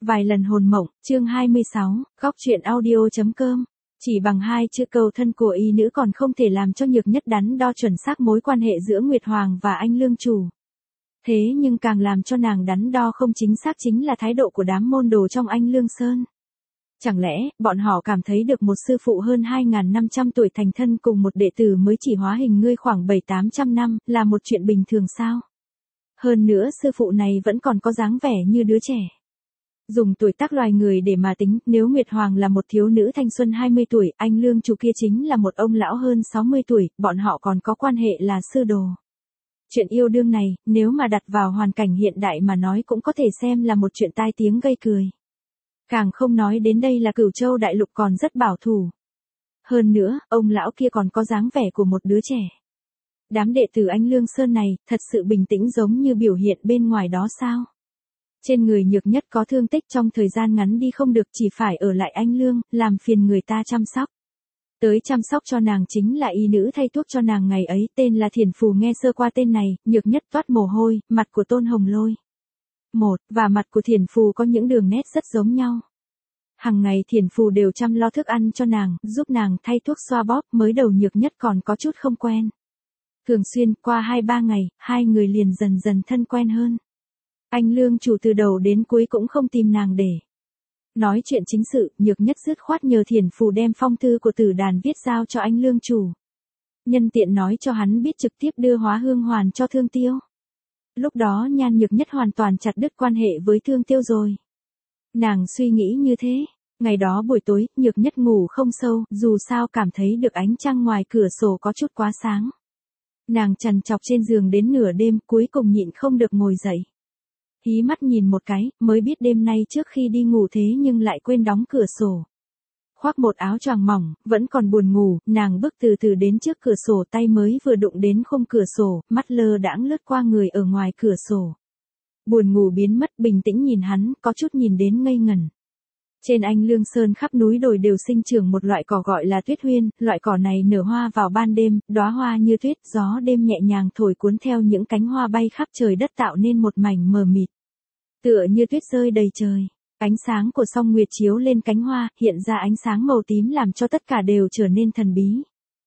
Vài lần hồn mộng, chương 26, góc truyện audio.com. Chỉ bằng hai chữ cầu thân của y nữ còn không thể làm cho Nhược Nhất đắn đo chuẩn xác mối quan hệ giữa Nguyệt Hoàng và anh lương chủ. Thế nhưng càng làm cho nàng đắn đo không chính xác chính là thái độ của đám môn đồ trong anh Lương Sơn. Chẳng lẽ, bọn họ cảm thấy được một sư phụ hơn 2.500 tuổi thành thân cùng một đệ tử mới chỉ hóa hình ngươi khoảng 700-800 năm, là một chuyện bình thường sao? Hơn nữa sư phụ này vẫn còn có dáng vẻ như đứa trẻ. Dùng tuổi tác loài người để mà tính, nếu Nguyệt Hoàng là một thiếu nữ thanh xuân 20 tuổi, anh lương chủ kia chính là một ông lão hơn 60 tuổi, bọn họ còn có quan hệ là sư đồ. Chuyện yêu đương này, nếu mà đặt vào hoàn cảnh hiện đại mà nói cũng có thể xem là một chuyện tai tiếng gây cười. Càng không nói đến đây là Cửu Châu đại lục còn rất bảo thủ. Hơn nữa, ông lão kia còn có dáng vẻ của một đứa trẻ. Đám đệ tử anh Lương Sơn này, thật sự bình tĩnh giống như biểu hiện bên ngoài đó sao? Trên người Nhược Nhất có thương tích trong thời gian ngắn đi không được, chỉ phải ở lại anh Lương, làm phiền người ta chăm sóc. Tới chăm sóc cho nàng chính là y nữ thay thuốc cho nàng ngày ấy, tên là Thiền Phù. Nghe sơ qua tên này, Nhược Nhất toát mồ hôi, mặt của Tôn Hồng Lôi. Và mặt của Thiền Phù có những đường nét rất giống nhau. Hằng ngày Thiền Phù đều chăm lo thức ăn cho nàng, giúp nàng thay thuốc xoa bóp, mới đầu Nhược Nhất còn có chút không quen. Thường xuyên, qua 2-3 ngày, hai người liền dần dần thân quen hơn. Anh lương chủ từ đầu đến cuối cũng không tìm nàng để nói chuyện chính sự, Nhược Nhất dứt khoát nhờ Thiền Phù đem phong thư của Tử Đàn viết giao cho anh lương chủ. Nhân tiện nói cho hắn biết trực tiếp đưa Hóa Hương Hoàn cho Thương Tiêu. Lúc đó Nhan Nhược Nhất hoàn toàn chặt đứt quan hệ với Thương Tiêu rồi. Nàng suy nghĩ như thế. Ngày đó buổi tối, Nhược Nhất ngủ không sâu, dù sao cảm thấy được ánh trăng ngoài cửa sổ có chút quá sáng. Nàng trằn trọc trên giường đến nửa đêm, cuối cùng nhịn không được ngồi dậy. Hí mắt nhìn một cái, mới biết đêm nay trước khi đi ngủ thế nhưng lại quên đóng cửa sổ. Khoác một áo choàng mỏng, vẫn còn buồn ngủ, nàng bước từ từ đến trước cửa sổ, tay mới vừa đụng đến khung cửa sổ, mắt lơ đãng lướt qua người ở ngoài cửa sổ. Buồn ngủ biến mất, bình tĩnh nhìn hắn, có chút nhìn đến ngây ngẩn. Trên anh Lương Sơn khắp núi đồi đều sinh trưởng một loại cỏ gọi là tuyết huyên, loại cỏ này nở hoa vào ban đêm, đóa hoa như tuyết, gió đêm nhẹ nhàng thổi cuốn theo những cánh hoa bay khắp trời đất tạo nên một mảnh mờ mịt. Tựa như tuyết rơi đầy trời, ánh sáng của song nguyệt chiếu lên cánh hoa, hiện ra ánh sáng màu tím làm cho tất cả đều trở nên thần bí.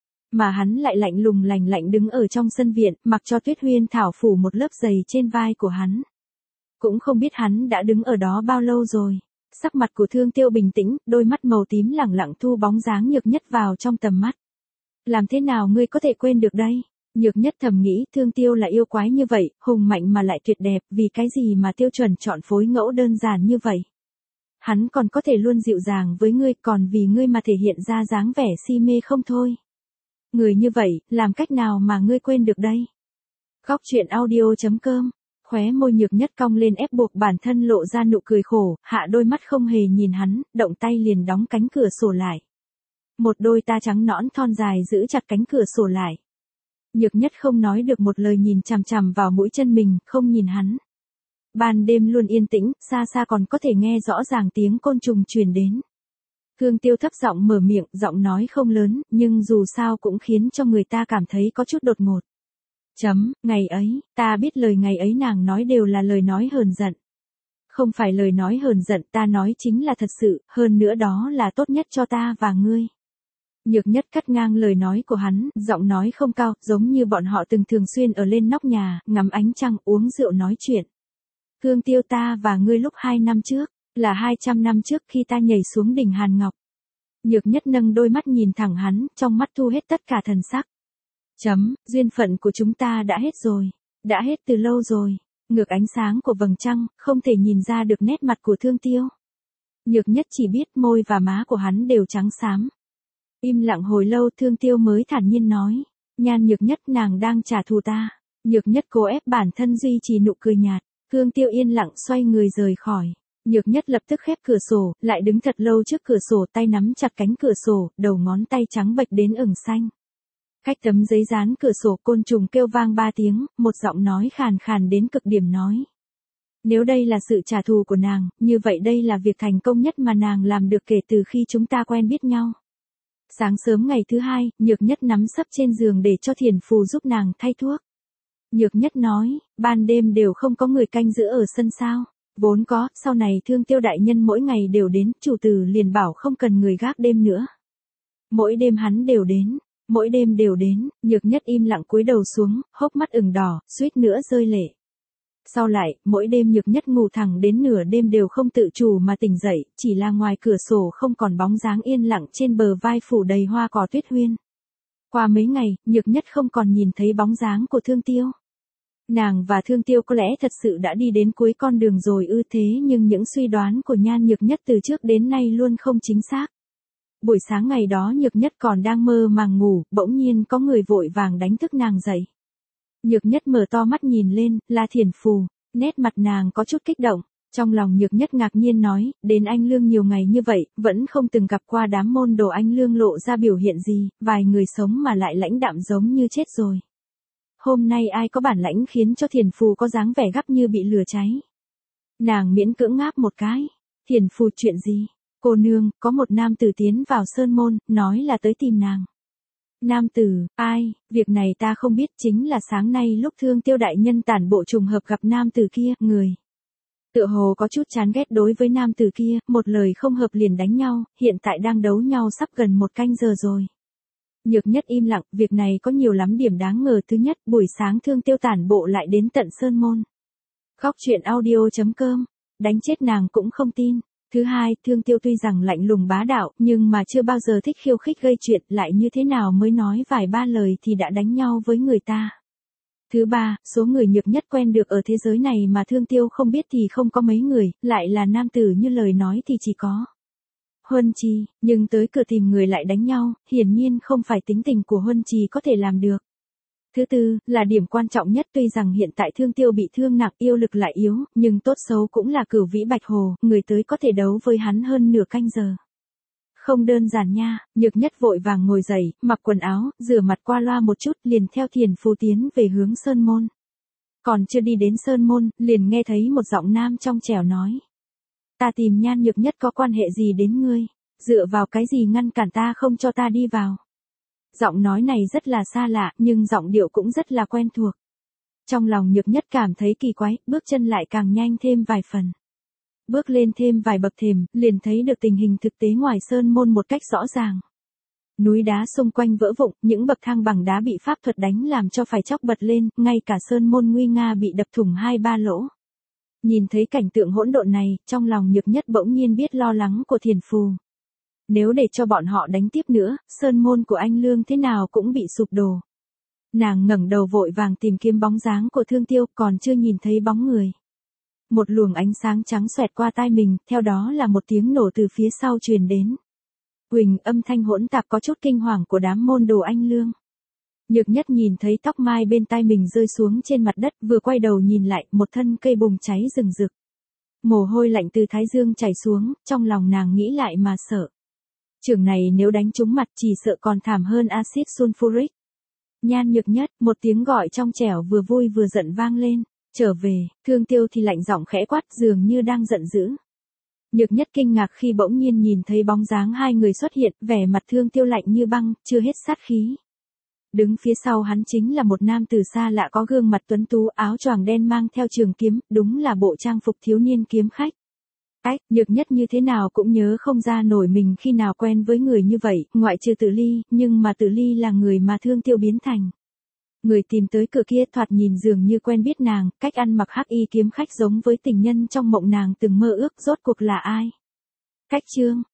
Mà hắn lại lạnh lùng lạnh lạnh đứng ở trong sân viện, mặc cho tuyết huyên thảo phủ một lớp dày trên vai của hắn. Cũng không biết hắn đã đứng ở đó bao lâu rồi. Sắc mặt của Thương Tiêu bình tĩnh, đôi mắt màu tím lẳng lặng thu bóng dáng Nhược Nhất vào trong tầm mắt. Làm thế nào ngươi có thể quên được đây? Nhược Nhất thầm nghĩ, Thương Tiêu là yêu quái như vậy, hùng mạnh mà lại tuyệt đẹp, vì cái gì mà tiêu chuẩn chọn phối ngẫu đơn giản như vậy? Hắn còn có thể luôn dịu dàng với ngươi, còn vì ngươi mà thể hiện ra dáng vẻ si mê không thôi. Người như vậy, làm cách nào mà ngươi quên được đây? Góc truyện audio.com. Khóe môi Nhược Nhất cong lên ép buộc bản thân lộ ra nụ cười khổ, hạ đôi mắt không hề nhìn hắn, động tay liền đóng cánh cửa sổ lại. Một đôi ta trắng nõn thon dài giữ chặt cánh cửa sổ lại. Nhược Nhất không nói được một lời, nhìn chằm chằm vào mũi chân mình, không nhìn hắn. Ban đêm luôn yên tĩnh, xa xa còn có thể nghe rõ ràng tiếng côn trùng truyền đến. Thương Tiêu thấp giọng mở miệng, giọng nói không lớn, nhưng dù sao cũng khiến cho người ta cảm thấy có chút đột ngột. Ngày ấy, ta biết lời ngày ấy nàng nói đều là lời nói hờn giận. Không phải lời nói hờn giận, ta nói chính là thật sự, hơn nữa đó là tốt nhất cho ta và ngươi. Nhược Nhất cắt ngang lời nói của hắn, giọng nói không cao, giống như bọn họ từng thường xuyên ở lên nóc nhà, ngắm ánh trăng, uống rượu nói chuyện. Thương Tiêu, ta và ngươi lúc 2 năm trước, là 200 năm trước khi ta nhảy xuống đỉnh Hàn Ngọc. Nhược Nhất nâng đôi mắt nhìn thẳng hắn, trong mắt thu hết tất cả thần sắc. Duyên phận của chúng ta đã hết rồi. Đã hết từ lâu rồi. Ngược ánh sáng của vầng trăng, không thể nhìn ra được nét mặt của Thương Tiêu. Nhược Nhất chỉ biết môi và má của hắn đều trắng xám. Im lặng hồi lâu, Thương Tiêu mới thản nhiên nói. Nhan Nhược Nhất, nàng đang trả thù ta. Nhược Nhất cố ép bản thân duy trì nụ cười nhạt. Thương Tiêu yên lặng xoay người rời khỏi. Nhược Nhất lập tức khép cửa sổ, lại đứng thật lâu trước cửa sổ, tay nắm chặt cánh cửa sổ, đầu ngón tay trắng bệch đến ửng xanh. Cách tấm giấy dán cửa sổ, côn trùng kêu vang 3 tiếng, một giọng nói khàn khàn đến cực điểm nói. Nếu đây là sự trả thù của nàng, như vậy đây là việc thành công nhất mà nàng làm được kể từ khi chúng ta quen biết nhau. Sáng sớm ngày thứ hai, Nhược Nhất nắm sấp trên giường để cho Thiền Phù giúp nàng thay thuốc. Nhược Nhất nói, ban đêm đều không có người canh giữ ở sân sao. Vốn có, sau này Thương Tiêu đại nhân mỗi ngày đều đến, chủ tử liền bảo không cần người gác đêm nữa. Mỗi đêm hắn đều đến, mỗi đêm đều đến, Nhược Nhất im lặng cúi đầu xuống, hốc mắt ửng đỏ, suýt nữa rơi lệ. Sau lại, mỗi đêm Nhược Nhất ngủ thẳng đến nửa đêm đều không tự chủ mà tỉnh dậy, chỉ là ngoài cửa sổ không còn bóng dáng yên lặng trên bờ vai phủ đầy hoa cỏ tuyết huyên. Qua mấy ngày, Nhược Nhất không còn nhìn thấy bóng dáng của Thương Tiêu. Nàng và Thương Tiêu có lẽ thật sự đã đi đến cuối con đường rồi ư, thế nhưng những suy đoán của Nhan Nhược Nhất từ trước đến nay luôn không chính xác. Buổi sáng ngày đó Nhược Nhất còn đang mơ màng ngủ, bỗng nhiên có người vội vàng đánh thức nàng dậy. Nhược Nhất mở to mắt nhìn lên, là Thiền Phù, nét mặt nàng có chút kích động, trong lòng Nhược Nhất ngạc nhiên nói, đến Anh Lương nhiều ngày như vậy, vẫn không từng gặp qua đám môn đồ Anh Lương lộ ra biểu hiện gì, vài người sống mà lại lãnh đạm giống như chết rồi. Hôm nay ai có bản lãnh khiến cho Thiền Phù có dáng vẻ gấp như bị lửa cháy. Nàng miễn cưỡng ngáp một cái, Thiền Phù chuyện gì? Cô nương, có một nam tử tiến vào sơn môn, nói là tới tìm nàng. Nam tử, ai, việc này ta không biết, chính là sáng nay lúc Thương Tiêu đại nhân tản bộ trùng hợp gặp nam tử kia, người. Tựa hồ có chút chán ghét đối với nam tử kia, một lời không hợp liền đánh nhau, hiện tại đang đấu nhau sắp gần 1 canh giờ rồi. Nhược Nhất im lặng, việc này có nhiều lắm điểm đáng ngờ. Thứ nhất, buổi sáng Thương Tiêu tản bộ lại đến tận sơn môn. Góc truyện audio.com, đánh chết nàng cũng không tin. Thứ hai, Thương Tiêu tuy rằng lạnh lùng bá đạo, nhưng mà chưa bao giờ thích khiêu khích gây chuyện, lại như thế nào mới nói vài ba lời thì đã đánh nhau với người ta. Thứ ba, số người Nhược Nhất quen được ở thế giới này mà Thương Tiêu không biết thì không có mấy người, lại là nam tử như lời nói thì chỉ có Huân Trì, nhưng tới cửa tìm người lại đánh nhau, hiển nhiên không phải tính tình của Huân Trì có thể làm được. Thứ tư, là điểm quan trọng nhất, tuy rằng hiện tại Thương Tiêu bị thương nặng, yêu lực lại yếu, nhưng tốt xấu cũng là Cửu Vĩ Bạch Hồ, người tới có thể đấu với hắn hơn nửa canh giờ. Không đơn giản nha. Nhược Nhất vội vàng ngồi dậy, mặc quần áo, rửa mặt qua loa một chút, liền theo Thiền Phù tiến về hướng sơn môn. Còn chưa đi đến sơn môn, liền nghe thấy một giọng nam trong trẻo nói. Ta tìm Nhan Nhược Nhất có quan hệ gì đến ngươi? Dựa vào cái gì ngăn cản ta không cho ta đi vào? Giọng nói này rất là xa lạ, nhưng giọng điệu cũng rất là quen thuộc. Trong lòng Nhược Nhất cảm thấy kỳ quái, bước chân lại càng nhanh thêm vài phần. Bước lên thêm vài bậc thềm, liền thấy được tình hình thực tế ngoài sơn môn một cách rõ ràng. Núi đá xung quanh vỡ vụn, những bậc thang bằng đá bị pháp thuật đánh làm cho phải chóc bật lên, ngay cả sơn môn nguy nga bị đập thủng 2-3 lỗ. Nhìn thấy cảnh tượng hỗn độn này, trong lòng Nhược Nhất bỗng nhiên biết lo lắng của Thiền Phù. Nếu để cho bọn họ đánh tiếp nữa, sơn môn của Anh Lương thế nào cũng bị sụp đổ. Nàng ngẩng đầu vội vàng tìm kiếm bóng dáng của Thương Tiêu, còn chưa nhìn thấy bóng người. Một luồng ánh sáng trắng xoẹt qua tai mình, theo đó là một tiếng nổ từ phía sau truyền đến. Huỳnh, âm thanh hỗn tạp có chút kinh hoàng của đám môn đồ Anh Lương. Nhược Nhất nhìn thấy tóc mai bên tai mình rơi xuống trên mặt đất, vừa quay đầu nhìn lại, một thân cây bùng cháy rừng rực. Mồ hôi lạnh từ thái dương chảy xuống, trong lòng nàng nghĩ lại mà sợ. Trường này nếu đánh trúng mặt chỉ sợ còn thảm hơn axit sulfuric. Nhan Nhược Nhất, một tiếng gọi trong trẻo vừa vui vừa giận vang lên. Trở về, Thương Tiêu thì lạnh giọng khẽ quát, dường như đang giận dữ. Nhược Nhất kinh ngạc khi bỗng nhiên nhìn thấy bóng dáng hai người xuất hiện, vẻ mặt Thương Tiêu lạnh như băng, chưa hết sát khí. Đứng phía sau hắn chính là một nam tử xa lạ có gương mặt tuấn tú, áo choàng đen mang theo trường kiếm, đúng là bộ trang phục thiếu niên kiếm khách. Nhược Nhất như thế nào cũng nhớ không ra nổi mình khi nào quen với người như vậy, ngoại trừ Tử Ly, nhưng mà Tử Ly là người mà Thương Tiêu biến thành. Người tìm tới cửa kia thoạt nhìn dường như quen biết nàng, cách ăn mặc hắc y kiếm khách giống với tình nhân trong mộng nàng từng mơ ước, rốt cuộc là ai? Cách chương